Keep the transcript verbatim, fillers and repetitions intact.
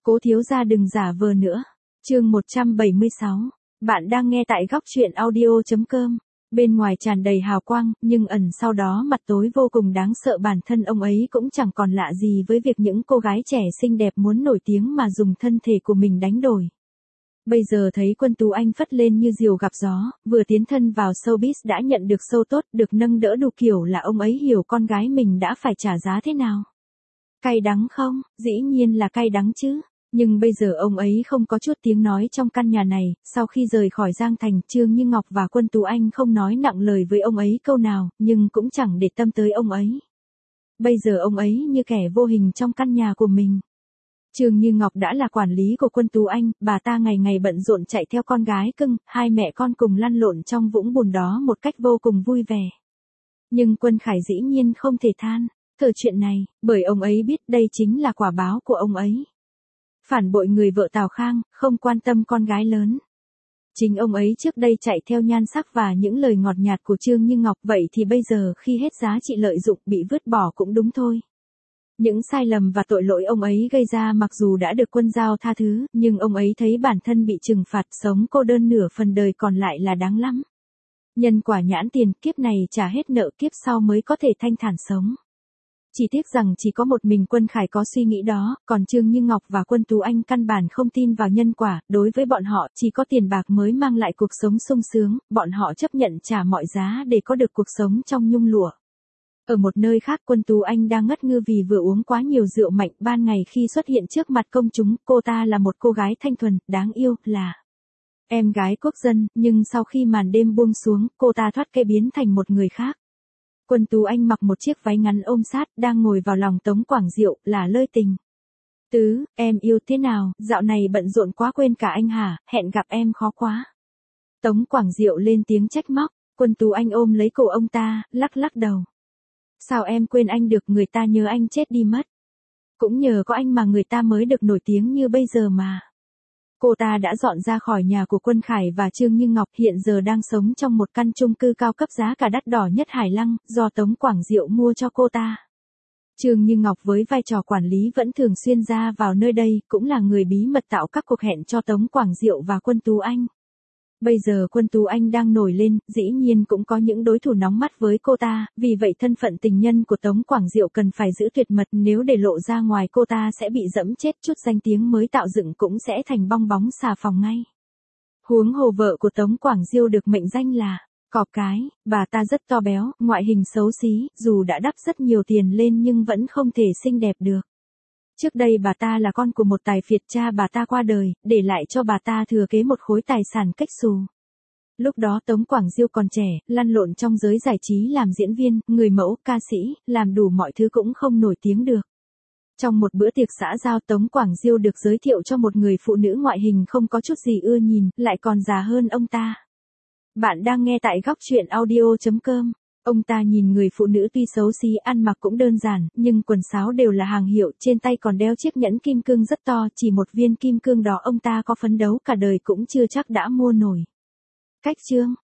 Cố thiếu gia đừng giả vờ nữa. Chương một trăm bảy mươi sáu. Bạn đang nghe tại góc truyện audio.com. Bên ngoài tràn đầy hào quang, nhưng ẩn sau đó mặt tối vô cùng đáng sợ, bản thân ông ấy cũng chẳng còn lạ gì với việc những cô gái trẻ xinh đẹp muốn nổi tiếng mà dùng thân thể của mình đánh đổi. Bây giờ thấy Quân Tú Anh phất lên như diều gặp gió, vừa tiến thân vào showbiz đã nhận được show tốt, được nâng đỡ đủ kiểu là ông ấy hiểu con gái mình đã phải trả giá thế nào. Cay đắng không? Dĩ nhiên là cay đắng chứ. Nhưng bây giờ ông ấy không có chút tiếng nói trong căn nhà này, sau khi rời khỏi Giang Thành, Trương Như Ngọc và Quân Tú Anh không nói nặng lời với ông ấy câu nào, nhưng cũng chẳng để tâm tới ông ấy. Bây giờ ông ấy như kẻ vô hình trong căn nhà của mình. Trương Như Ngọc đã là quản lý của Quân Tú Anh, bà ta ngày ngày bận rộn chạy theo con gái cưng, hai mẹ con cùng lăn lộn trong vũng bùn đó một cách vô cùng vui vẻ. Nhưng Quân Khải dĩ nhiên không thể than thở chuyện này, bởi ông ấy biết đây chính là quả báo của ông ấy. Phản bội người vợ Tào Khang, không quan tâm con gái lớn. Chính ông ấy trước đây chạy theo nhan sắc và những lời ngọt nhạt của Trương Như Ngọc, vậy thì bây giờ khi hết giá trị lợi dụng bị vứt bỏ cũng đúng thôi. Những sai lầm và tội lỗi ông ấy gây ra mặc dù đã được Quân Giao tha thứ, nhưng ông ấy thấy bản thân bị trừng phạt, sống cô đơn nửa phần đời còn lại là đáng lắm. Nhân quả nhãn tiền, kiếp này trả hết nợ, kiếp sau mới có thể thanh thản sống. Chỉ tiếc rằng chỉ có một mình Quân Khải có suy nghĩ đó, còn Trương Như Ngọc và Quân Tú Anh căn bản không tin vào nhân quả, đối với bọn họ chỉ có tiền bạc mới mang lại cuộc sống sung sướng, bọn họ chấp nhận trả mọi giá để có được cuộc sống trong nhung lụa. Ở một nơi khác, Quân Tú Anh đang ngất ngư vì vừa uống quá nhiều rượu mạnh. Ban ngày khi xuất hiện trước mặt công chúng, cô ta là một cô gái thanh thuần, đáng yêu, là em gái quốc dân, nhưng sau khi màn đêm buông xuống, cô ta thoát cái biến thành một người khác. Quân Tú Anh mặc một chiếc váy ngắn ôm sát, đang ngồi vào lòng Tống Quảng Diệu, là lơi tình. Tứ, em yêu thế nào, dạo này bận rộn quá quên cả anh hả, hẹn gặp em khó quá. Tống Quảng Diệu lên tiếng trách móc, Quân Tú Anh ôm lấy cổ ông ta, lắc lắc đầu. Sao em quên anh được, người ta nhớ anh chết đi mất. Cũng nhờ có anh mà người ta mới được nổi tiếng như bây giờ mà. Cô ta đã dọn ra khỏi nhà của Quân Khải và Trương Như Ngọc, hiện giờ đang sống trong một căn chung cư cao cấp giá cả đắt đỏ nhất Hải Lăng, do Tống Quảng Diệu mua cho cô ta. Trương Như Ngọc với vai trò quản lý vẫn thường xuyên ra vào nơi đây, cũng là người bí mật tạo các cuộc hẹn cho Tống Quảng Diệu và Quân Tú Anh. Bây giờ Quân Tú Anh đang nổi lên, dĩ nhiên cũng có những đối thủ nóng mắt với cô ta, vì vậy thân phận tình nhân của Tống Quảng Diệu cần phải giữ tuyệt mật, nếu để lộ ra ngoài cô ta sẽ bị dẫm chết, chút danh tiếng mới tạo dựng cũng sẽ thành bong bóng xà phòng ngay. Huống hồ vợ của Tống Quảng Diệu được mệnh danh là cọp cái, bà ta rất to béo, ngoại hình xấu xí, dù đã đắp rất nhiều tiền lên nhưng vẫn không thể xinh đẹp được. Trước đây bà ta là con của một tài phiệt, cha bà ta qua đời, để lại cho bà ta thừa kế một khối tài sản cách xù. Lúc đó Tống Quảng Diệu còn trẻ, lăn lộn trong giới giải trí làm diễn viên, người mẫu, ca sĩ, làm đủ mọi thứ cũng không nổi tiếng được. Trong một bữa tiệc xã giao, Tống Quảng Diệu được giới thiệu cho một người phụ nữ ngoại hình không có chút gì ưa nhìn, lại còn già hơn ông ta. Bạn đang nghe tại góc truyện audio.com. Ông ta nhìn người phụ nữ tuy xấu xí, ăn mặc cũng đơn giản, nhưng quần sáo đều là hàng hiệu, trên tay còn đeo chiếc nhẫn kim cương rất to, chỉ một viên kim cương đó ông ta có phấn đấu cả đời cũng chưa chắc đã mua nổi. Cách chương,